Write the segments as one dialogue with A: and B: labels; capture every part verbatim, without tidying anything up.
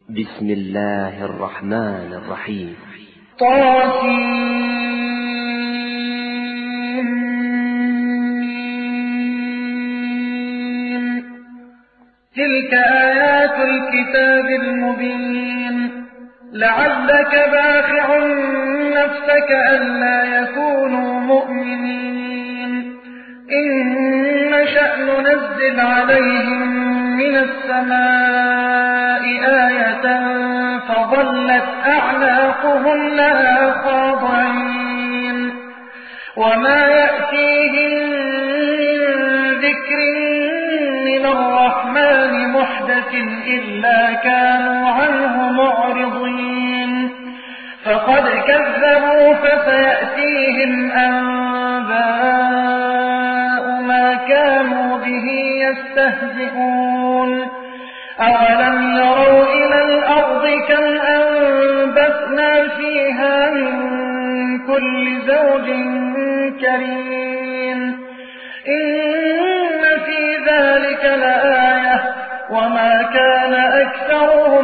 A: بسم الله الرحمن الرحيم.
B: طاسين. تلك آيات الكتاب المبين. لعلك باخع نفسك ألا يكونوا مؤمنين إن نشأ ننزل عليهم من السماء آية فظلت أعناقهم لها خاضعين وما يأتيهم من ذكر من الرحمن محدث إلا كانوا عنه معرضين فقد كذبوا فسيأتيهم أنباء ما كانوا به يستهزئون أولم يروا إلى الأرض كم أنبتنا فيها من كل زوج كريم إن في ذلك لآية وما كان أكثرهم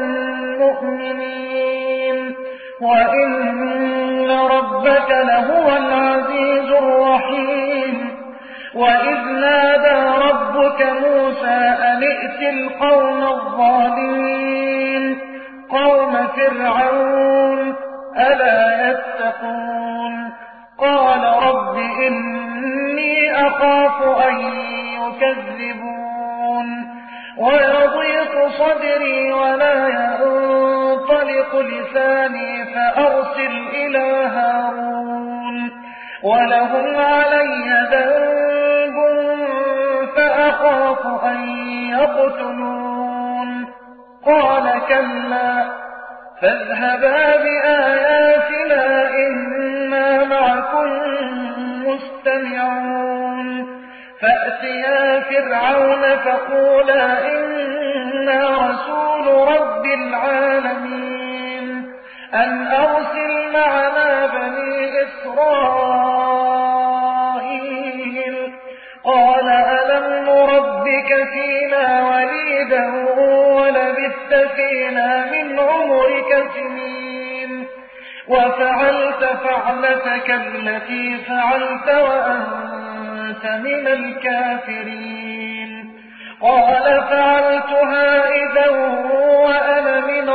B: مؤمنين وإن ربك لهو العزيز الرحيم وإذ نادى ربك موسى أن ائت القوم الظالمين قوم فرعون ألا يتقون قال رب إني أخاف أن يكذبون ويضيق صدري ولا ينطلق لساني فأرسل إلى هارون ولهم علي ذنب فأخاف أن يقتلون قال كلا فاذهبا بآياتنا إنا معكم مستمعون فأتيا فرعون فقولا إنا رسول رب العالمين أن أرسل معنا بني إسرائيل قال ألم نربك فينا وليدا ولبثت فينا من عمرك سنين وفعلت فعلتك التي فعلت وأنت من الكافرين قال فعلتها إذا وأنا من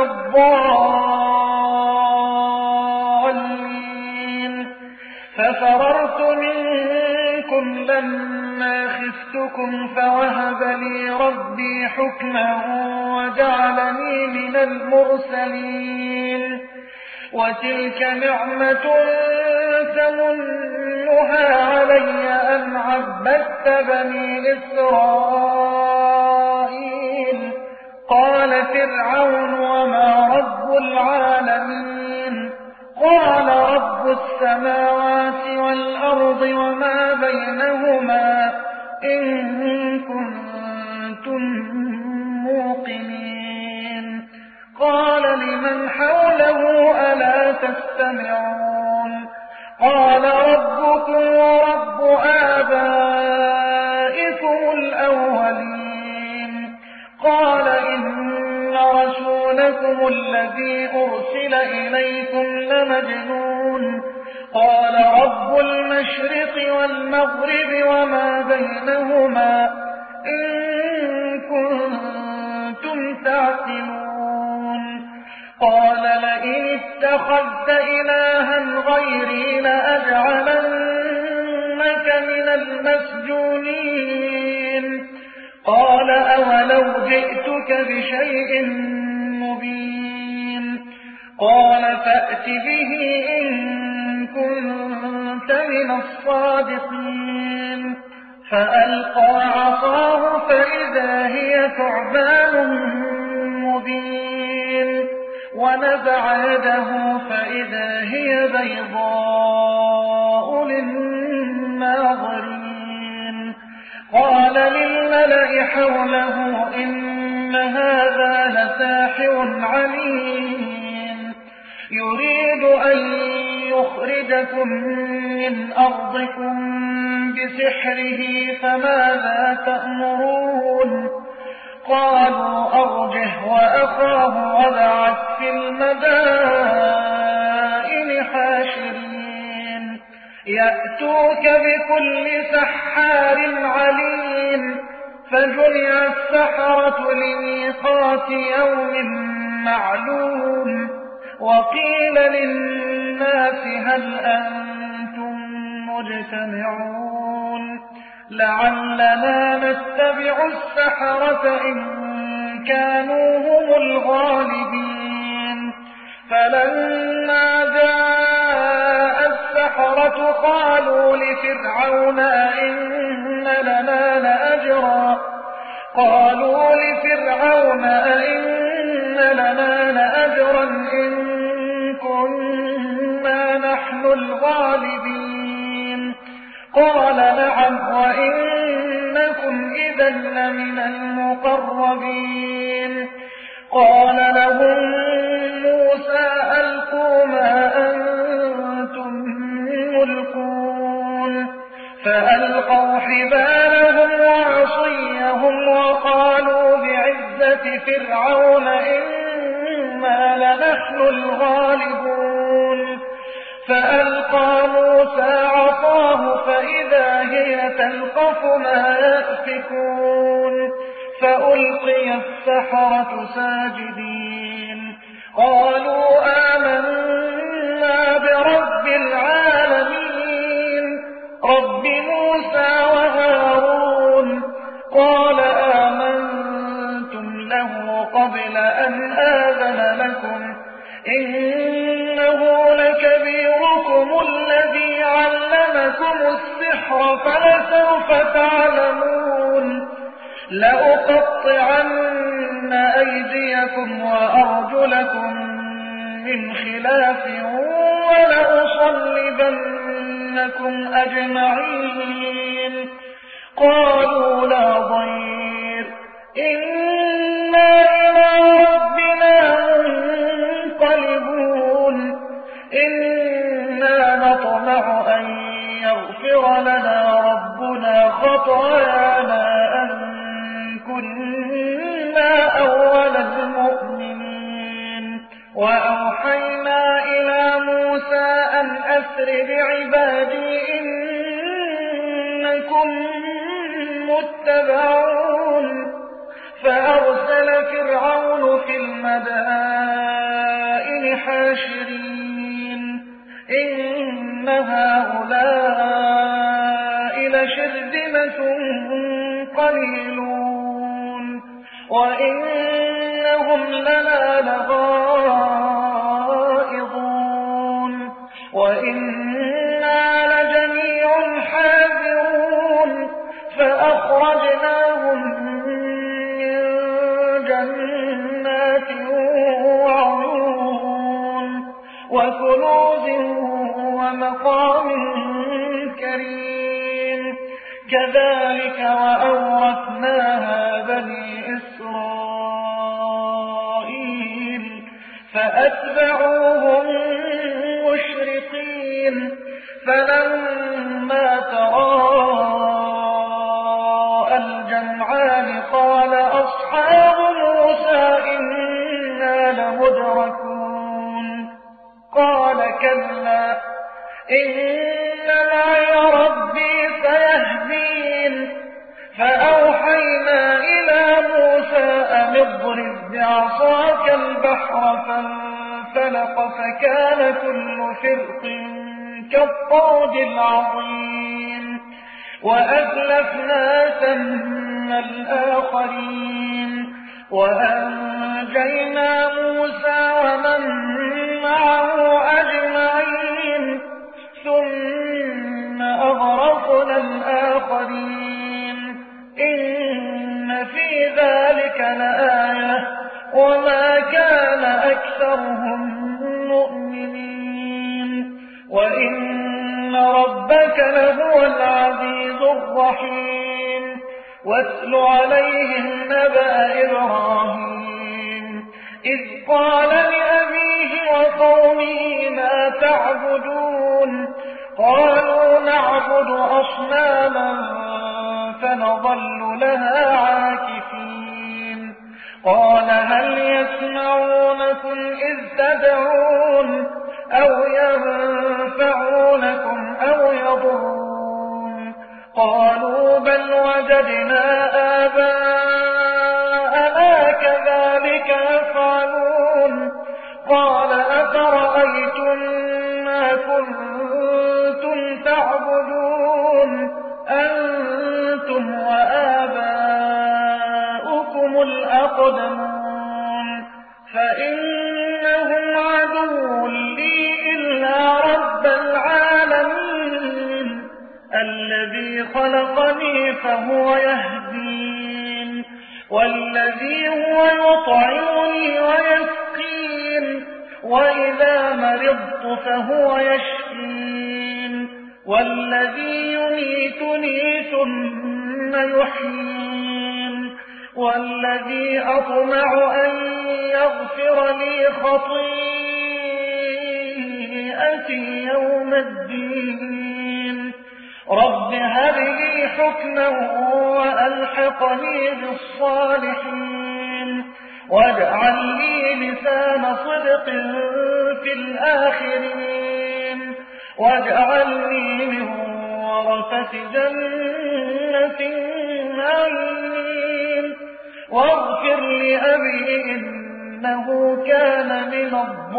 B: الضالين ففررت منكم لما خفتكم فوهب لي ربي حكما وجعلني من المرسلين وتلك نعمة تمنها علي أن عبدت بني إسرائيل قال فرعون وما رب العالمين قال رب السماوات والأرض وما بينهما إن كنتم موقنين قال لمن حوله ألا تستمعون قال ربكم ورب آبائكم الأولين قال إن رسولكم الذي أرسل إليكم لمجنون قال رب المشرق والمغرب وما بينهما إن كنتم تعقلون قال لئن اتخذت إلها غيري لأجعلنك من المسجونين قال أولو جئتك بشيء مبين قال فأت به إن كنت من الصادقين فألقى عصاه فإذا هي ثعبان مبين ونزع يده فإذا هي بيضاء للناظرين قال للملأ حوله إن هذا لساحر عليم يريد أن يخرجكم من أرضكم بسحره فماذا تأمرون قالوا أرجه وأخاه المدائن حاشرين يأتوك بكل سحار عليم فجمع السحرة لميقات يوم معلوم وقيل للناس هل أنتم مجتمعون لعلنا نتبع السحرة إن كانوا هم الغالبين فلما جاء السحرة قالوا لفرعون إن لنا لأجرا قالوا لفرعون إن لنا لأجرا إن كنا نحن الغالبين قال نعم وإنكم إذا لمن المقربين قال لهم موسى ألقوا ما أنتم ملقون فألقوا حبالهم وعصيهم وقالوا بعزة فرعون إنا لنحن الغالبون فألقى موسى عصاه فإذا هي تلقف ما يأفكون فألقي السحرة ساجدين قالوا آمنا برب العالمين رب موسى وهارون قال آمنتم له قبل أن آذن لكم إنه لكبيركم الذي علمكم السحر فلسوف تعلمون لأقطعن أيديكم وأرجلكم من خلاف ولأصلبنكم أجمعين قالوا لا ضير إنا إلى ربنا منقلبون إنا نطمع أن يغفر لنا ربنا خطايانا أن كنا أول المؤمنين وأوحينا إلى موسى أن أسر بعبادي إنكم متبعون فأرسل فرعون في المدائن حاشرين إن هؤلاء لشرذمة قليلون وإنهم لنا لغائظون وإنا لجميع حاذرون فأخرجناهم من جنات وعيون وكنوز ومقام كريم كذلك وأورثناها بني إسرائيل فأتبعوهم مشرقين فلما تراءى الجمعان قال أصحاب موسى إنا لمدركون قال كلا إن معي ربي سيهدين فأوحينا إلى موسى أن اضرب بعصاك البحر فانفلق فكان كل فرق كالطود العظيم وأزلفنا ثم الآخرين وأنجينا موسى ومن معه أجمعين ثم أغرقنا الآخرين إن في ذلك لآية وما كان أكثرهم مؤمنين وإن ربك لهو العزيز الرحيم واتل عليهم نبأ إبراهيم إذ قال لأبيه وقومه ما تعبدون قالوا نعبد أصناما فنظل لها عاكفين قال هل يسمعونكم إذ تدعون أو ينفعونكم أو يضرون قالوا بل وجدنا آباءنا كذلك يفعلون قال أفرأيتم ما كنتم تعبدون أنتم وآباؤكم الأقدمون فإنهم عدو لي إلا رب العالمين الذي خلقني فهو يهدين والذي هو يطعمني ويسقين وإذا مرضت فهو يشفين والذي يميتني ثم يحيين والذي أطمع أن يغفر لي خطيئتي يوم الدين رب هب لي حكما وألحقني بالصالحين واجعل لي لسان صدق في الآخرين واجعلني من ورثة جنة النعيم واغفر لأبي إنه كان من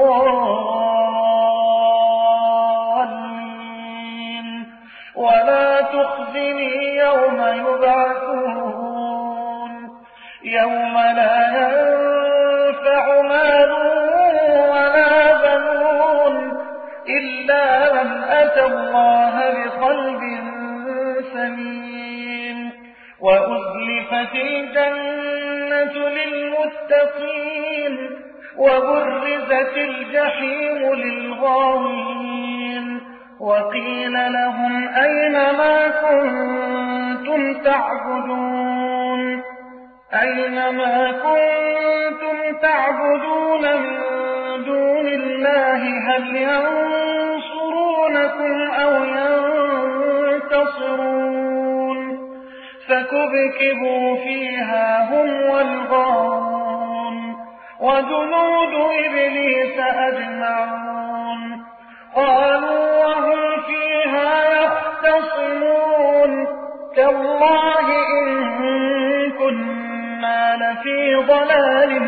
B: الضالين ولا تخزني يوم يبعثون يوم لا ينفع مال ولا بنون إلا من أتى الله بقلب سليم وأزلفت الجنة للمتقين وبرزت الجحيم للغاوين وقيل لهم أين ما كنتم تعبدون أين ما كنتم تعبدون من دون الله هل ينصرونكم أو ينتصرون فكبكبوا فيها هم والغاوون وجنود إبليس أجمعون قالوا وهم فيها يختصمون تالله إن كنا لفي ضلال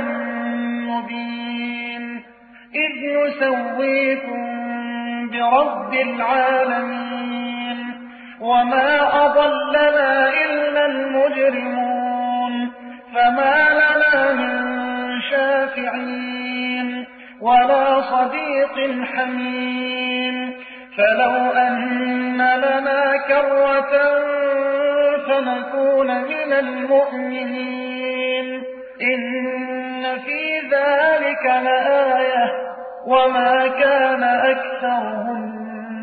B: مبين إذ نسويكم برب العالمين وما أضلنا إلا المجرمون فما لنا من شافعين ولا صديق حميم فلو أن لنا كرة فنكون من المؤمنين إن في ذلك لآية وما كان أكثرهم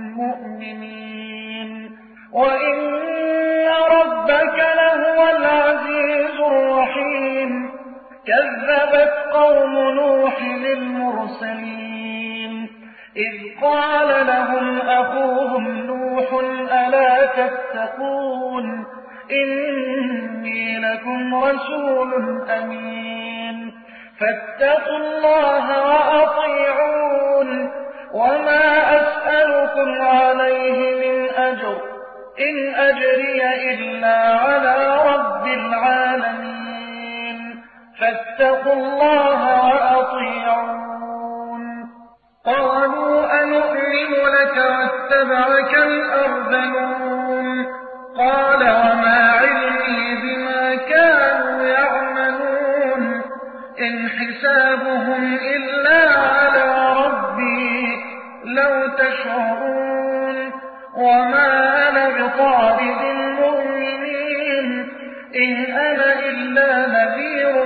B: مؤمنين وإن ربك لهو العزيز الرحيم كذبت قوم نوح للمرسلين إذ قال لهم أخوهم نوح ألا تتقون إني لكم رسول أمين فاتقوا الله وأطيعون وما أسألكم عليه من أجر إن أجري إلا على رب العالمين فاتقوا الله وأطيعون قالوا أنؤمن لك واتبعك الأرذلون قال وما علمي بما كانوا يعملون إن حسابهم إلا على ربي لو تشعرون وما أنا بطارد المؤمنين إن أنا إلا نذير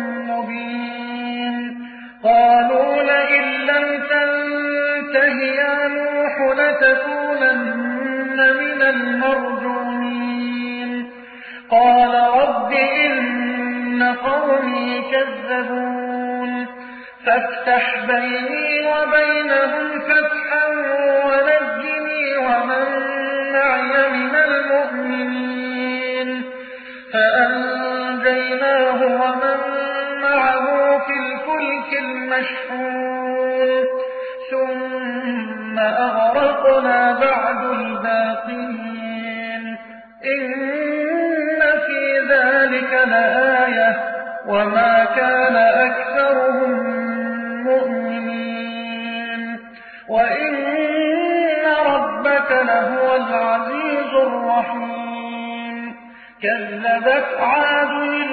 B: مبين قالوا لئن لم تنته يا نوح لتكونن من المرجومين قال رب إن قومي كذبون فافتح بيني وبينهم فتحا ونجني ومن معي من المؤمنين فأنجيناه ومن معه مشحون ثم أغرقنا بعد الباقين إن في ذلك لآية وما كان أكثرهم مؤمنين وإن ربك لهو العزيز الرحيم كذبت عاد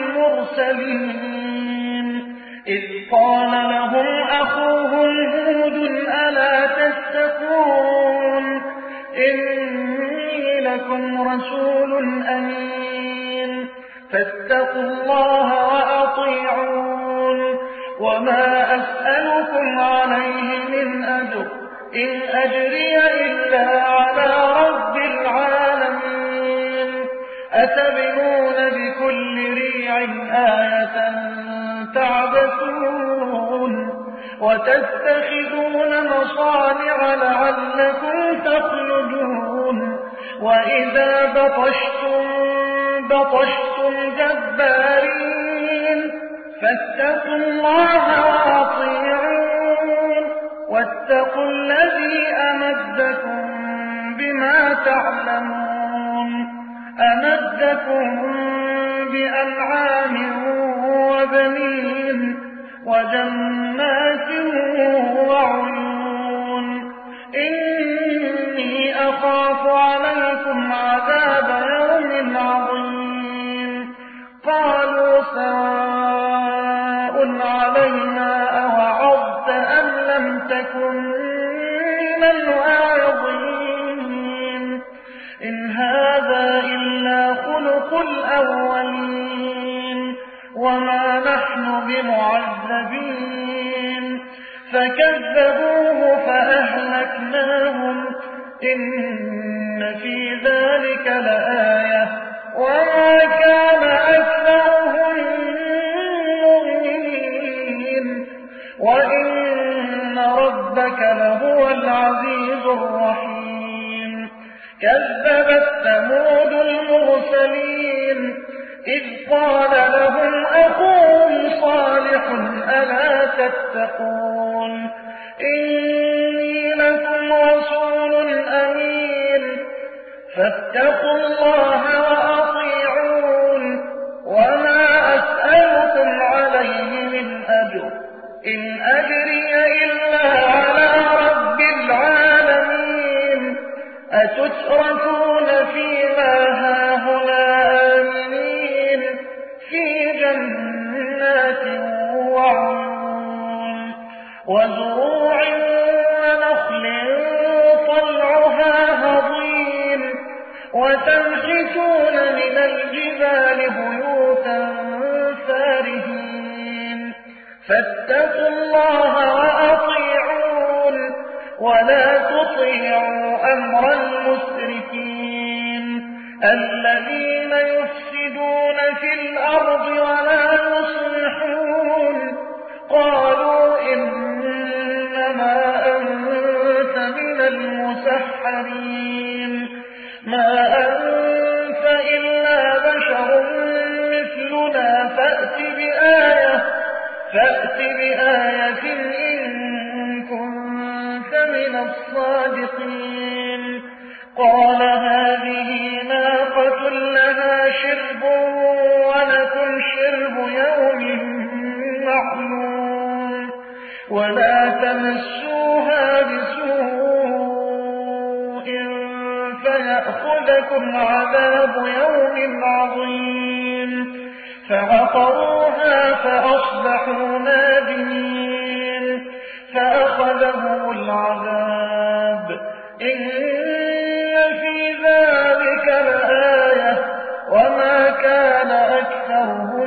B: المرسلين إذ قال لهم أخوهم هود ألا تتقون إني لكم رسول أمين فاتقوا الله وأطيعون وما أسألكم عليه من أجر إن أجري إلا على رب العالمين أتبنون بكل ريع آية تعبثون وتتخذون مصانع لعلكم تخلدون وإذا بطشتم بطشتم جبارين فاتقوا الله وأطيعون واتقوا الذي أمدكم بما تعلمون أمدكم بأنعام وبنين وجنات وعيون إني أخاف عليكم عذاب يوم عظيم قالوا سواء علينا أوعظت أم لم تكن من الواعظين إن هذا إلا خلق الأولين وما نحن بمعذبين فكذبوه فأهلكناهم إن في ذلك لآية وما كان أكثرهم مؤمنين وإن ربك لهو العزيز الرحيم كذبت ثمود المرسلين إذ قال لهم أخوهم صالح ألا تتقون إني لكم رسول أمين فاتقوا الله وأطيعون وما أسألكم عليه من أجر إن أجري إلا على رب العالمين أتتركون فيما هاهنا آمنين في جنات وعيون وزروع ونخل طلعها هضيم وتنحتون من الجبال بيوتا فارهين فاتقوا الله وأطيعون ولا تطيعوا أمر المسرفين الذين يفسدون في الأرض ولا يصلحون قالوا إنما أنت من المسحرين ما أنت إلا بشر مثلنا فأت بآية فأت بآية إن كنت من الصادقين قال هذه ناقة لها شرب ولكم شرب يوم معلوم ولا تمسوها بسوء فيأخذكم عذاب يوم عظيم فعقروها فأصبحوا نادمين فأخذهم العذاب إن في ذلك لآية وما كان أكثرهم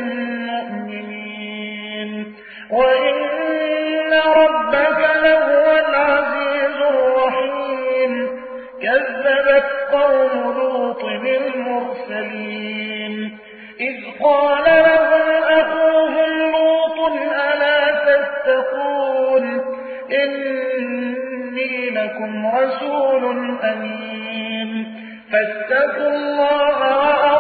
B: مؤمنين وإن ربك لهو العزيز الرحيم كذبت قوم لوط بالمرسلين إذ قال لهم أخوهم لوط ألا تتقون إني لكم رسول أمين فاتقوا الله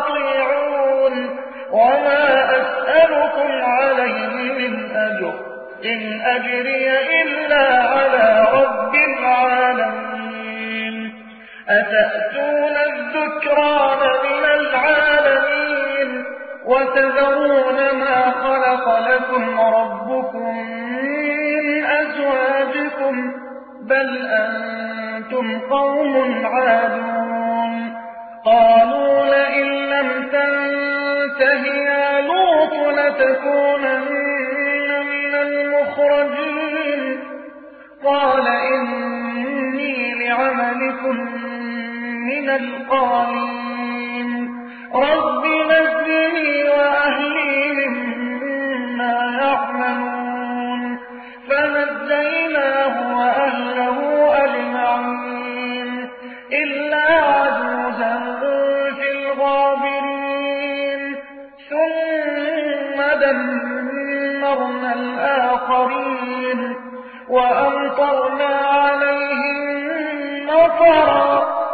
B: وأطيعون وما أسألكم عليه من أجر إن أجري إلا على رب العالمين أتأتون الذكران من العالمين وتذرون ما خلق لكم ربكم من أزواجكم بل أنتم قوم عادون قالوا لئن لم تنته يا لوط لتكونن من المخرجين قال إني لعملكم من القالين رب نجني وأهلي مما يعملون فنجيناه وأهله أجمعين إلا عجوزا في الغابرين ثم دمرنا الآخرين وأمطرنا عليهم مطرا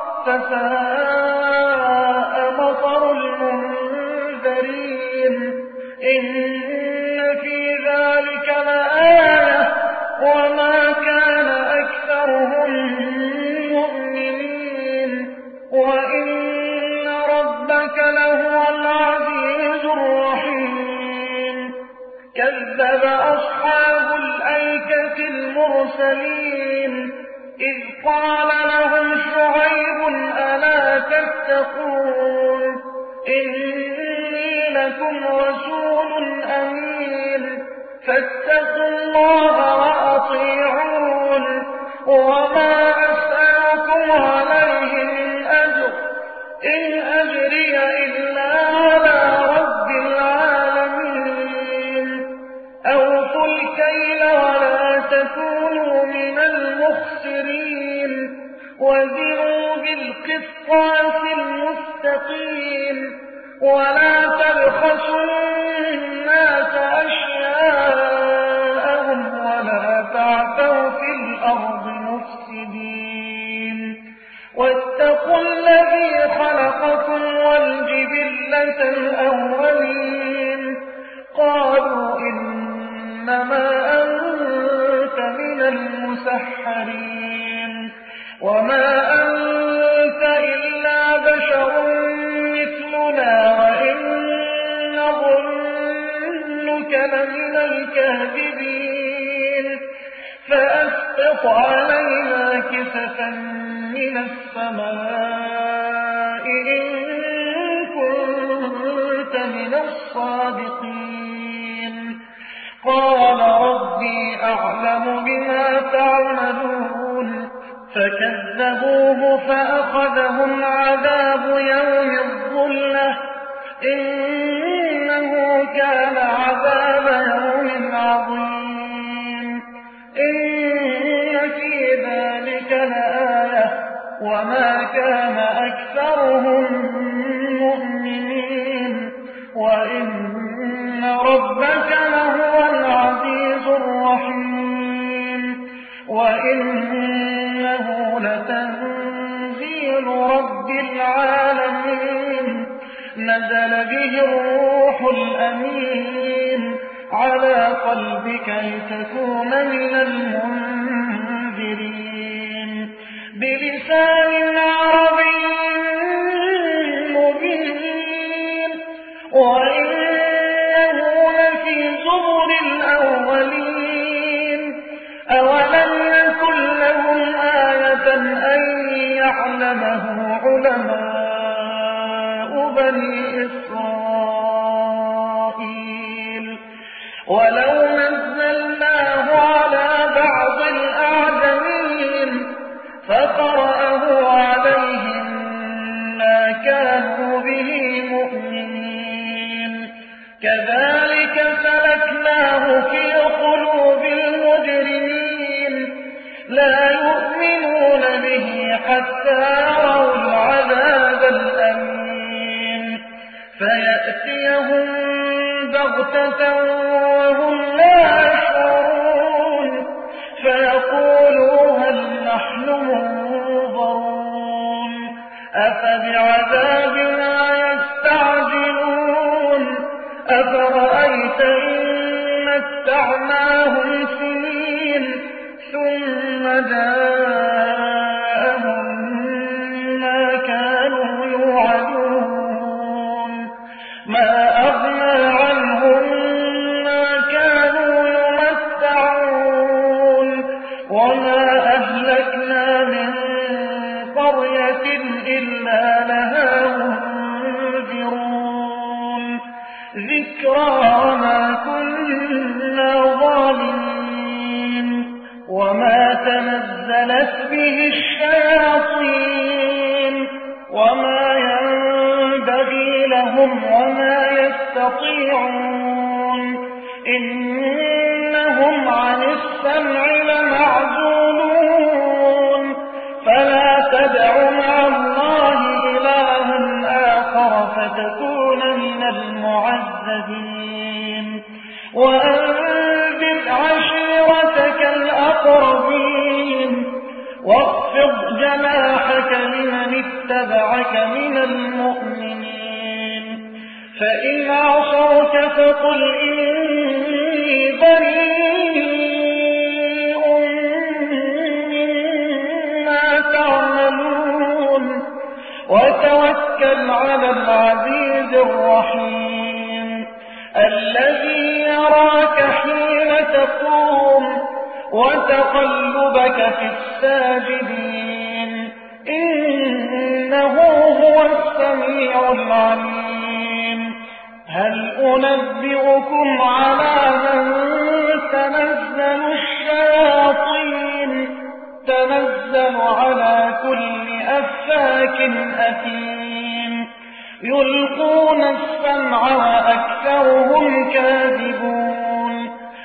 B: فساء مطر المنذرين إن في ذلك لآية وما كان أكثرهم مؤمنين وإن ربك لهو العزيز الرحيم كذب أصحاب الأيكة المرسلين إذ قال لهم شعيب ألا تتقون إني لكم رسول أمين فاتقوا الله وأطيعون وما أسألكم عليه من أجر إن أجري إلا على رب العالمين أوفوا الكيل ولا تكونوا من المخسرين وزنوا بالقسطاس المستقيم ولا تبخسوا الناس أشياءهم ولا تعثوا في الأرض مفسدين واتقوا الذي خلقكم والجبلة الأولين قالوا إنما أنت من المسحرين وما أنت إلا بشر مثلنا وإن نظنك لمن الكاذبين فأسقط علينا كسفا من السماء إن كنت من الصادقين قال ربي أعلم بما تعملون فكذبوه فأخذهم عذاب يوم الظلة إنه كان عذاب يوم عظيم إن في ذلك لآية وما كان أكثرهم مؤمنين وإن ربك لهو العزيز الرحيم وإنه لتنزيل رب العالمين نزل به الروح الأمين على قلبك لتكون من المنذرين بلسان عربي مبين وإنه لفي زبر الأولين أولم يكن لهم آية أن يعلمه علماء بني إسرائيل ولو نزلناه على بعض الأعجمين فقرأه عليهم ما كانوا به مؤمنين كذلك سلكناه في قلوب المجرمين لا يؤمنون به حتى يروا العذاب الأليم فيأتيهم بغتة وهم لا يشعرون فيقولوا هل نحن منظرون أفبعذابنا يستعجلون أفرأيت إن متعنا ومتعناهم سنين ثم جاءهم ما كانوا يوعدون ما أغنى عنهم ما كانوا يمتعون وما أهلكنا من قرية إلا لها منذرون ذكرى وما كنا ظالمين وما تنزلت به الشياطين وما ينبغي لهم وما يستطيعون إنهم عن السمع لمعزولون فلا تدع مع الله إلها آخر فتكون من المعذبين وأنذر عشيرتك الأقربين واخفض جناحك لمن اتبعك من المؤمنين فإن عصوك فقل إني بريء مما تعملون وتوكل على العزيز الرحيم الذي يراك حين تقوم وتقلبك في الساجدين إنه هو السميع العليم هل أنبئكم على من تنزل الشياطين تنزل على كل أفاك أثيم يلقون السمع وأكثرهم كاذبون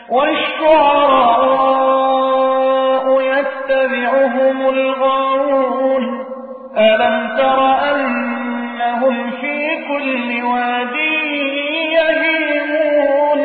B: والشعراء يتبعهم الغاوون ألم تر أنهم في كل واد يهيمون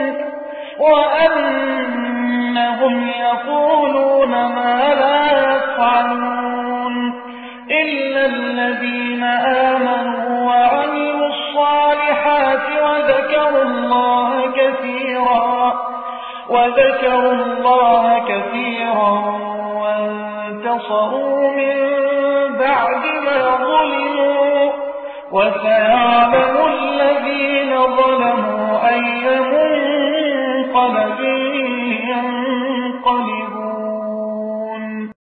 B: وأنهم يقولون ما لا يفعلون إلا الذين آمنوا وعملوا الصالحات وذكروا الله كثيرا وذكروا الله كثيرا وانتصروا من بعد ما ظلموا وسيعلم الذين ظلموا أي منقلب